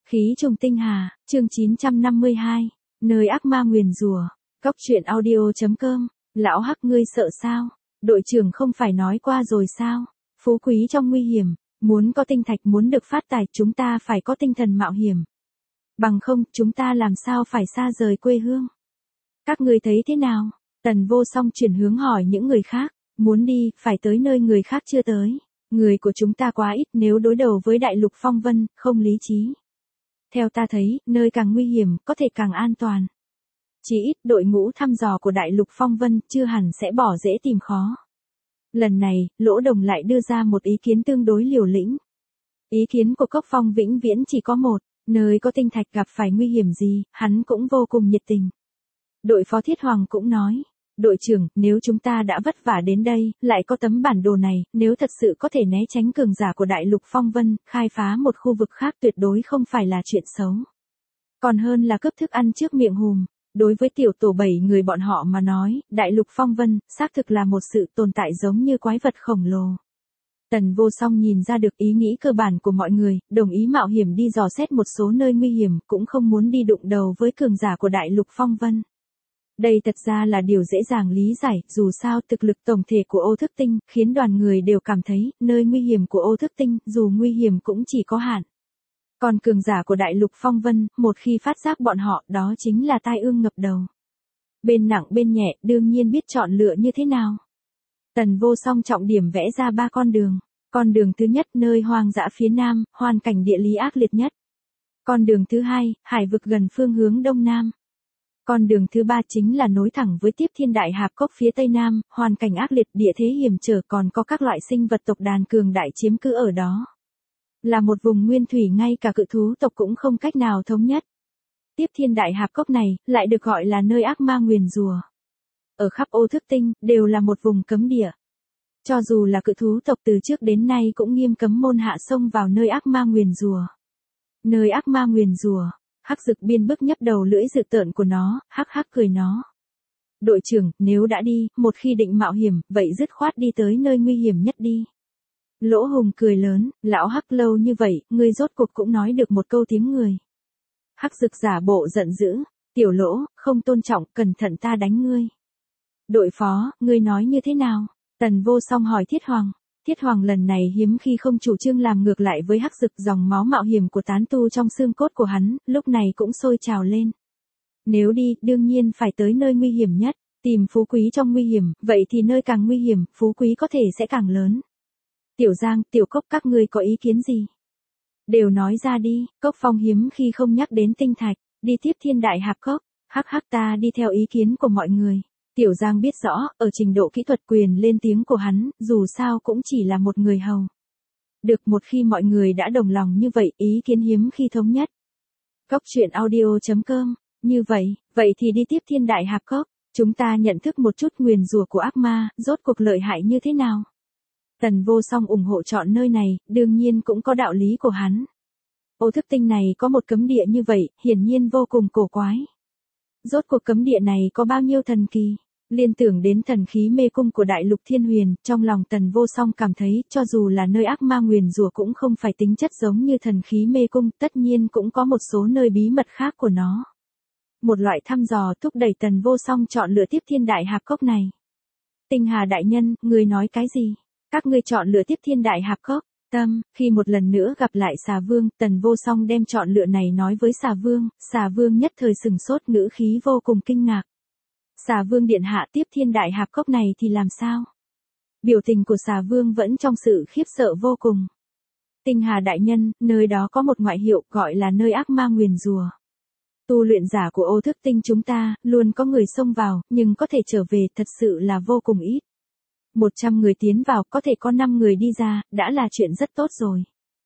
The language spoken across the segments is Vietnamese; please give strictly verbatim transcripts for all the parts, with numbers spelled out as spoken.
Khí trùng tinh hà, chương chín trăm năm mươi hai, nơi ác ma nguyền rủa. Cóc truyện audio chấm com. Lão Hắc, ngươi sợ sao? Đội trưởng không phải nói qua rồi sao? Phú quý trong nguy hiểm, muốn có tinh thạch, muốn được phát tài, chúng ta phải có tinh thần mạo hiểm. Bằng không, chúng ta làm sao phải xa rời quê hương? Các ngươi thấy thế nào? Tần Vô Song chuyển hướng hỏi những người khác, muốn đi, phải tới nơi người khác chưa tới. Người của chúng ta quá ít, nếu đối đầu với đại lục phong vân, không lý trí. Theo ta thấy, nơi càng nguy hiểm, có thể càng an toàn. Chỉ ít đội ngũ thăm dò của đại lục phong vân chưa hẳn sẽ bỏ dễ tìm khó. Lần này, Lỗ Đồng lại đưa ra một ý kiến tương đối liều lĩnh. Ý kiến của Cốc Phong vĩnh viễn chỉ có một, nơi có tinh thạch gặp phải nguy hiểm gì, hắn cũng vô cùng nhiệt tình. Đội phó Thiết Hoàng cũng nói, đội trưởng, nếu chúng ta đã vất vả đến đây, lại có tấm bản đồ này, nếu thật sự có thể né tránh cường giả của đại lục phong vân, khai phá một khu vực khác tuyệt đối không phải là chuyện xấu. Còn hơn là cướp thức ăn trước miệng hùm. Đối với tiểu tổ bảy người bọn họ mà nói, đại lục phong vân, xác thực là một sự tồn tại giống như quái vật khổng lồ. Tần Vô Song nhìn ra được ý nghĩ cơ bản của mọi người, đồng ý mạo hiểm đi dò xét một số nơi nguy hiểm, cũng không muốn đi đụng đầu với cường giả của đại lục phong vân. Đây thật ra là điều dễ dàng lý giải, dù sao thực lực tổng thể của Ô Thức Tinh, khiến đoàn người đều cảm thấy, nơi nguy hiểm của Ô Thức Tinh, dù nguy hiểm cũng chỉ có hạn. Còn cường giả của đại lục phong vân, một khi phát giác bọn họ, đó chính là tai ương ngập đầu. Bên nặng bên nhẹ, đương nhiên biết chọn lựa như thế nào. Tần Vô Song trọng điểm vẽ ra ba con đường. Con đường thứ nhất, nơi hoang dã phía nam, hoàn cảnh địa lý ác liệt nhất. Con đường thứ hai, hải vực gần phương hướng đông nam. Con đường thứ ba chính là nối thẳng với Tiếp Thiên Đại Hạp Cốc phía tây nam, hoàn cảnh ác liệt, địa thế hiểm trở, còn có các loại sinh vật tộc đàn cường đại chiếm cứ ở đó. Là một vùng nguyên thủy, ngay cả cự thú tộc cũng không cách nào thống nhất. Tiếp Thiên Đại Hạp Cốc này, lại được gọi là nơi ác ma nguyền rủa. Ở khắp Ô Thức Tinh, đều là một vùng cấm địa. Cho dù là cự thú tộc từ trước đến nay cũng nghiêm cấm môn hạ xông vào nơi ác ma nguyền rủa. Nơi ác ma nguyền rủa. Hắc Dực Biên bức nhấp đầu lưỡi dự tợn của nó, hắc hắc cười nó. Đội trưởng, nếu đã đi, một khi định mạo hiểm, vậy dứt khoát đi tới nơi nguy hiểm nhất đi. Lỗ Hùng cười lớn, lão Hắc lâu như vậy, ngươi rốt cuộc cũng nói được một câu tiếng người. Hắc Dực giả bộ giận dữ, tiểu Lỗ, không tôn trọng, cẩn thận ta đánh ngươi. Đội phó, ngươi nói như thế nào? Tần Vô Song hỏi Thiết Hoàng. Thiết Hoàng lần này hiếm khi không chủ trương làm ngược lại với Hắc Dực, dòng máu mạo hiểm của tán tu trong xương cốt của hắn, lúc này cũng sôi trào lên. Nếu đi, đương nhiên phải tới nơi nguy hiểm nhất, tìm phú quý trong nguy hiểm, vậy thì nơi càng nguy hiểm, phú quý có thể sẽ càng lớn. Tiểu Giang, Tiểu Cốc, các ngươi có ý kiến gì? Đều nói ra đi. Cốc Phong hiếm khi không nhắc đến tinh thạch, đi Tiếp Thiên Đại Hạp Cốc, hắc hắc ta đi theo ý kiến của mọi người. Tiểu Giang biết rõ, ở trình độ kỹ thuật quyền lên tiếng của hắn, dù sao cũng chỉ là một người hầu. Được, một khi mọi người đã đồng lòng như vậy, ý kiến hiếm khi thống nhất. Cóc truyện audio chấm com. Như vậy, vậy thì đi Tiếp Thiên Đại Hạp Cốc, chúng ta nhận thức một chút nguyền rủa của ác ma, rốt cuộc lợi hại như thế nào. Tần Vô Song ủng hộ chọn nơi này, đương nhiên cũng có đạo lý của hắn. Ô Thức Tinh này có một cấm địa như vậy, hiển nhiên vô cùng cổ quái. Rốt cuộc cấm địa này có bao nhiêu thần kỳ? Liên tưởng đến thần khí mê cung của đại lục Thiên Huyền, trong lòng Tần Vô Song cảm thấy, cho dù là nơi ác ma nguyền rủa cũng không phải tính chất giống như thần khí mê cung, tất nhiên cũng có một số nơi bí mật khác của nó. Một loại thăm dò thúc đẩy Tần Vô Song chọn lựa Tiếp Thiên Đại Hạp Cốc này. Tinh Hà đại nhân, người nói cái gì? Các ngươi chọn lựa Tiếp Thiên Đại Hạp Cốc. Tâm, khi một lần nữa gặp lại Xà Vương, Tần Vô Song đem chọn lựa này nói với Xà Vương, Xà Vương nhất thời sừng sốt, ngữ khí vô cùng kinh ngạc. Xà Vương điện hạ, Tiếp Thiên Đại Hạp Cốc này thì làm sao? Biểu tình của Xà Vương vẫn trong sự khiếp sợ vô cùng. Tinh Hà đại nhân, nơi đó có một ngoại hiệu gọi là nơi ác ma nguyền rủa. Tu luyện giả của Ô Thức Tinh chúng ta, luôn có người xông vào, nhưng có thể trở về thật sự là vô cùng ít. một trăm người tiến vào, có thể có năm người đi ra, đã là chuyện rất tốt rồi.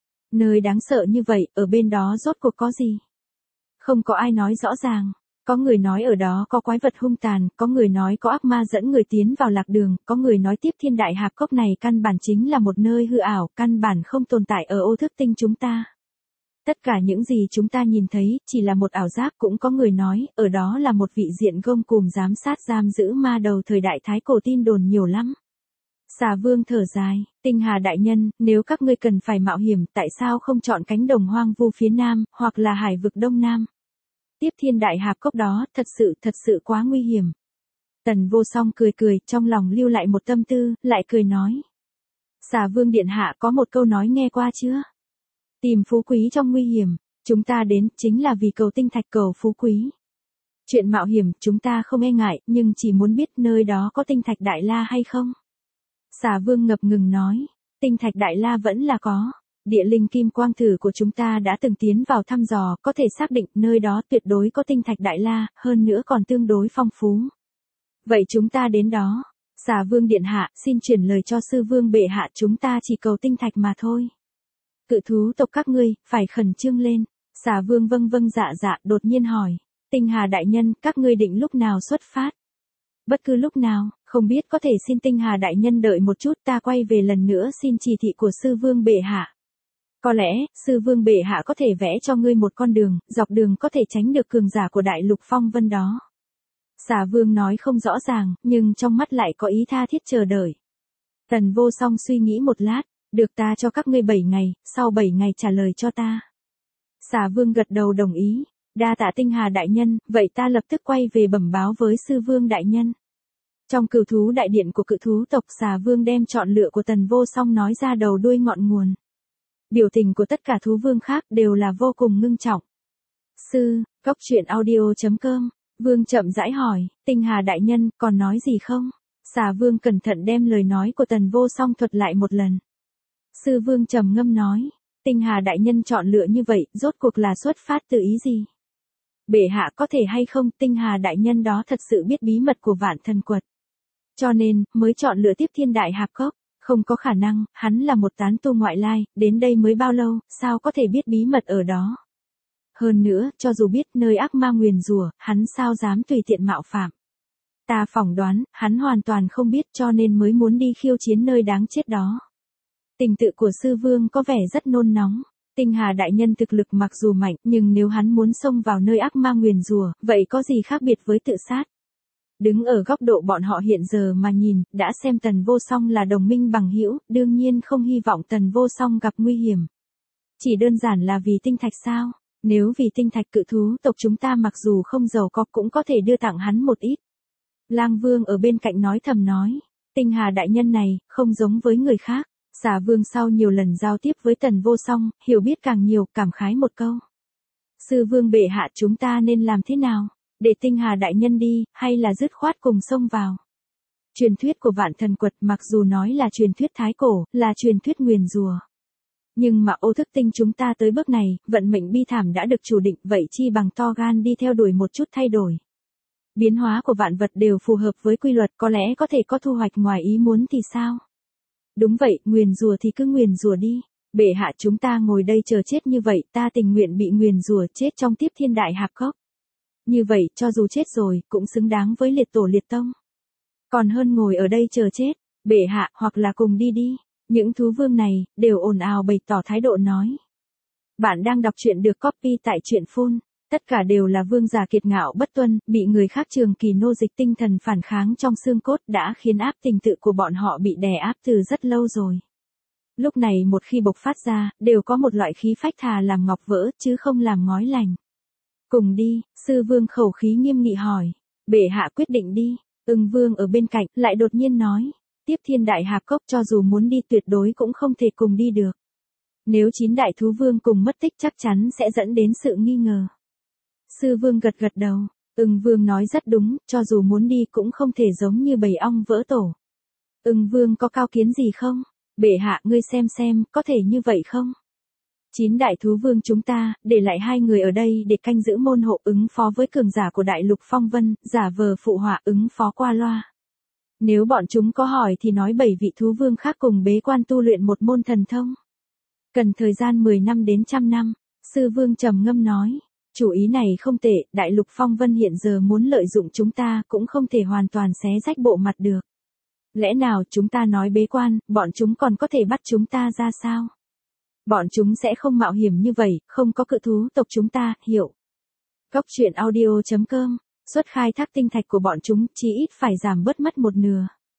Nơi đáng sợ như vậy, ở bên đó rốt cuộc có gì? Không có ai nói rõ ràng. Có người nói ở đó có quái vật hung tàn, có người nói có ác ma dẫn người tiến vào lạc đường, có người nói Tiếp Thiên Đại Hạp Cốc này căn bản chính là một nơi hư ảo, căn bản không tồn tại ở Ô Thức Tinh chúng ta. Tất cả những gì chúng ta nhìn thấy, chỉ là một ảo giác. Cũng có người nói, ở đó là một vị diện gông cùm giám sát giam giữ ma đầu thời đại Thái Cổ, tin đồn nhiều lắm. Xà Vương thở dài, Tinh Hà đại nhân, nếu các ngươi cần phải mạo hiểm, tại sao không chọn cánh đồng hoang vu phía nam, hoặc là hải vực đông nam? Tiếp thiên đại hạp cốc đó, thật sự, thật sự quá nguy hiểm. Tần Vô Song cười cười, trong lòng lưu lại một tâm tư, lại cười nói. Xà Vương điện hạ có một câu nói nghe qua chưa? Tìm phú quý trong nguy hiểm, chúng ta đến chính là vì cầu tinh thạch cầu phú quý. Chuyện mạo hiểm chúng ta không e ngại, nhưng chỉ muốn biết nơi đó có tinh thạch đại la hay không. Xà Vương ngập ngừng nói, tinh thạch đại la vẫn là có. Địa linh kim quang thử của chúng ta đã từng tiến vào thăm dò, có thể xác định nơi đó tuyệt đối có tinh thạch đại la, hơn nữa còn tương đối phong phú. Vậy chúng ta đến đó. Xà Vương điện hạ, xin chuyển lời cho sư vương bệ hạ, chúng ta chỉ cầu tinh thạch mà thôi. Cự thú tộc các ngươi, phải khẩn trương lên. Xà Vương vâng vâng dạ dạ, đột nhiên hỏi. Tinh Hà đại nhân, các ngươi định lúc nào xuất phát? Bất cứ lúc nào, không biết có thể xin Tinh Hà đại nhân đợi một chút, ta quay về lần nữa xin chỉ thị của sư vương bệ hạ. Có lẽ, sư vương bệ hạ có thể vẽ cho ngươi một con đường, dọc đường có thể tránh được cường giả của đại lục phong vân đó. Xà Vương nói không rõ ràng, nhưng trong mắt lại có ý tha thiết chờ đợi. Tần Vô Song suy nghĩ một lát, được, ta cho các ngươi bảy ngày, sau bảy ngày trả lời cho ta. Xà Vương gật đầu đồng ý, đa tạ Tinh Hà đại nhân, vậy ta lập tức quay về bẩm báo với sư vương đại nhân. Trong cửu thú đại điện của cự thú tộc, Xà Vương đem chọn lựa của Tần Vô Song nói ra đầu đuôi ngọn nguồn. Biểu tình của tất cả thú vương khác đều là vô cùng ngưng trọng. Sư, Cốc Truyện Audio chấm com, Vương chậm rãi hỏi, Tinh Hà đại nhân, còn nói gì không? Xà Vương cẩn thận đem lời nói của Tần Vô Song thuật lại một lần. Sư Vương trầm ngâm nói, Tinh Hà đại nhân chọn lựa như vậy, rốt cuộc là xuất phát từ ý gì? Bệ hạ có thể hay không, Tinh Hà đại nhân đó thật sự biết bí mật của Vạn Thần Quật. Cho nên, mới chọn lựa Tiếp Thiên Đại Hạp Cốc. Không có khả năng, hắn là một tán tu ngoại lai, đến đây mới bao lâu, sao có thể biết bí mật ở đó. Hơn nữa, cho dù biết nơi ác ma nguyền rủa, hắn sao dám tùy tiện mạo phạm. Ta phỏng đoán, hắn hoàn toàn không biết cho nên mới muốn đi khiêu chiến nơi đáng chết đó. Tình tự của sư vương có vẻ rất nôn nóng. Tinh Hà đại nhân thực lực mặc dù mạnh, nhưng nếu hắn muốn xông vào nơi ác ma nguyền rủa, vậy có gì khác biệt với tự sát? Đứng ở góc độ bọn họ hiện giờ mà nhìn, đã xem Tần Vô Song là đồng minh bằng hữu, đương nhiên không hy vọng Tần Vô Song gặp nguy hiểm. Chỉ đơn giản là vì tinh thạch sao? Nếu vì tinh thạch, cự thú tộc chúng ta mặc dù không giàu có cũng có thể đưa tặng hắn một ít. Lang Vương ở bên cạnh nói thầm nói, Tinh Hà đại nhân này, không giống với người khác. Xà Vương sau nhiều lần giao tiếp với Tần Vô Song, hiểu biết càng nhiều, cảm khái một câu. Sư vương bệ hạ, chúng ta nên làm thế nào? Để Tinh Hà đại nhân đi, hay là dứt khoát cùng xông vào? Truyền thuyết của Vạn Thần Quật mặc dù nói là truyền thuyết thái cổ, là truyền thuyết nguyền rủa. Nhưng mà ô thức tinh chúng ta tới bước này, vận mệnh bi thảm đã được chủ định, vậy chi bằng to gan đi theo đuổi một chút thay đổi. Biến hóa của vạn vật đều phù hợp với quy luật, có lẽ có thể có thu hoạch ngoài ý muốn thì sao? Đúng vậy, nguyền rủa thì cứ nguyền rủa đi. Bệ hạ, chúng ta ngồi đây chờ chết như vậy, ta tình nguyện bị nguyền rủa chết trong Tiếp Thiên Đại Hạp Cốc. Như vậy, cho dù chết rồi, cũng xứng đáng với liệt tổ liệt tông. Còn hơn ngồi ở đây chờ chết. Bệ hạ, hoặc là cùng đi đi. Những thú vương này, đều ồn ào bày tỏ thái độ nói. Bạn đang đọc truyện được copy tại truyện phun. Tất cả đều là vương giả kiệt ngạo bất tuân, bị người khác trường kỳ nô dịch, tinh thần phản kháng trong xương cốt đã khiến áp tình tự của bọn họ bị đè áp từ rất lâu rồi. Lúc này một khi bộc phát ra, đều có một loại khí phách thà làm ngọc vỡ, chứ không làm ngói lành. Cùng đi, sư vương khẩu khí nghiêm nghị hỏi. Bệ hạ quyết định đi. Ưng vương ở bên cạnh, lại đột nhiên nói. Tiếp Thiên Đại Hạp Cốc cho dù muốn đi tuyệt đối cũng không thể cùng đi được. Nếu chín đại thú vương cùng mất tích chắc chắn sẽ dẫn đến sự nghi ngờ. Sư vương gật gật đầu. Ưng vương nói rất đúng, cho dù muốn đi cũng không thể giống như bầy ong vỡ tổ. Ưng vương có cao kiến gì không? Bệ hạ, ngươi xem xem, có thể như vậy không? Chín đại thú vương chúng ta, để lại hai người ở đây để canh giữ môn hộ, ứng phó với cường giả của đại lục phong vân, giả vờ phụ họa, ứng phó qua loa. Nếu bọn chúng có hỏi thì nói bảy vị thú vương khác cùng bế quan tu luyện một môn thần thông. Cần thời gian mười năm đến trăm năm, sư vương trầm ngâm nói. Chủ ý này không tệ, đại lục phong vân hiện giờ muốn lợi dụng chúng ta cũng không thể hoàn toàn xé rách bộ mặt được. Lẽ nào chúng ta nói bế quan, bọn chúng còn có thể bắt chúng ta ra sao? Bọn chúng sẽ không mạo hiểm như vậy, không có cự thú tộc chúng ta, hiểu. Cốc Truyện Audio chấm com, suất khai thác tinh thạch của bọn chúng, chí ít phải giảm bớt mất một nửa.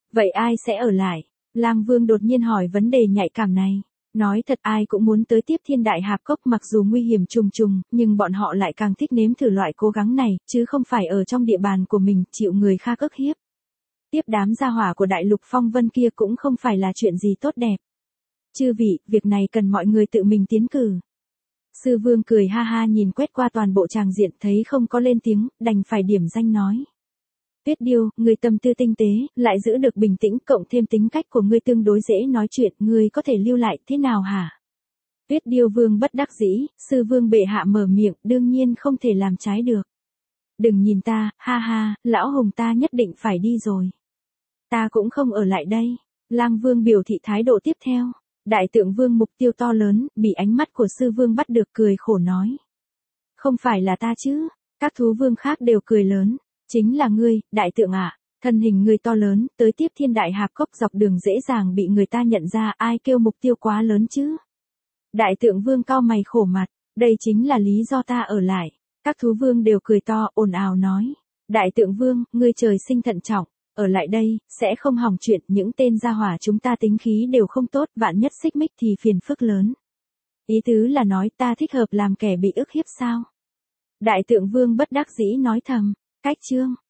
Vậy ai sẽ ở lại? Lang Vương đột nhiên hỏi vấn đề nhạy cảm này. Nói thật ai cũng muốn tới tiếp thiên đại hạp cốc mặc dù nguy hiểm trùng trùng, nhưng bọn họ lại càng thích nếm thử loại cố gắng này, chứ không phải ở trong địa bàn của mình, chịu người khác ức hiếp. Tiếp đám gia hỏa của đại lục phong vân kia cũng không phải là chuyện gì tốt đẹp. Chư vị, việc này cần mọi người tự mình tiến cử. Sư Vương cười ha ha nhìn quét qua toàn bộ tràng diện thấy không có lên tiếng, đành phải điểm danh nói. Tuyết Điêu, người tâm tư tinh tế, lại giữ được bình tĩnh cộng thêm tính cách của ngươi tương đối dễ nói chuyện, ngươi có thể lưu lại thế nào hả? Tuyết Điêu Vương bất đắc dĩ, Sư Vương bệ hạ mở miệng, đương nhiên không thể làm trái được. Đừng nhìn ta, ha ha, lão hùng ta nhất định phải đi rồi. Ta cũng không ở lại đây. Lang Vương biểu thị thái độ tiếp theo. Đại Tượng Vương mục tiêu to lớn, bị ánh mắt của Sư Vương bắt được cười khổ nói. Không phải là ta chứ, các thú vương khác đều cười lớn. Chính là ngươi, đại tượng ạ, thân hình ngươi to lớn, tới tiếp thiên đại hạp cốc dọc đường dễ dàng bị người ta nhận ra, ai kêu mục tiêu quá lớn chứ. Đại tượng vương cau mày khổ mặt, đây chính là lý do ta ở lại. Các thú vương đều cười to, ồn ào nói. Đại tượng vương, ngươi trời sinh thận trọng, ở lại đây, sẽ không hỏng chuyện, những tên gia hỏa chúng ta tính khí đều không tốt, vạn nhất xích mích thì phiền phức lớn. Ý tứ là nói ta thích hợp làm kẻ bị ức hiếp sao? Đại tượng vương bất đắc dĩ nói thầm. Cách chương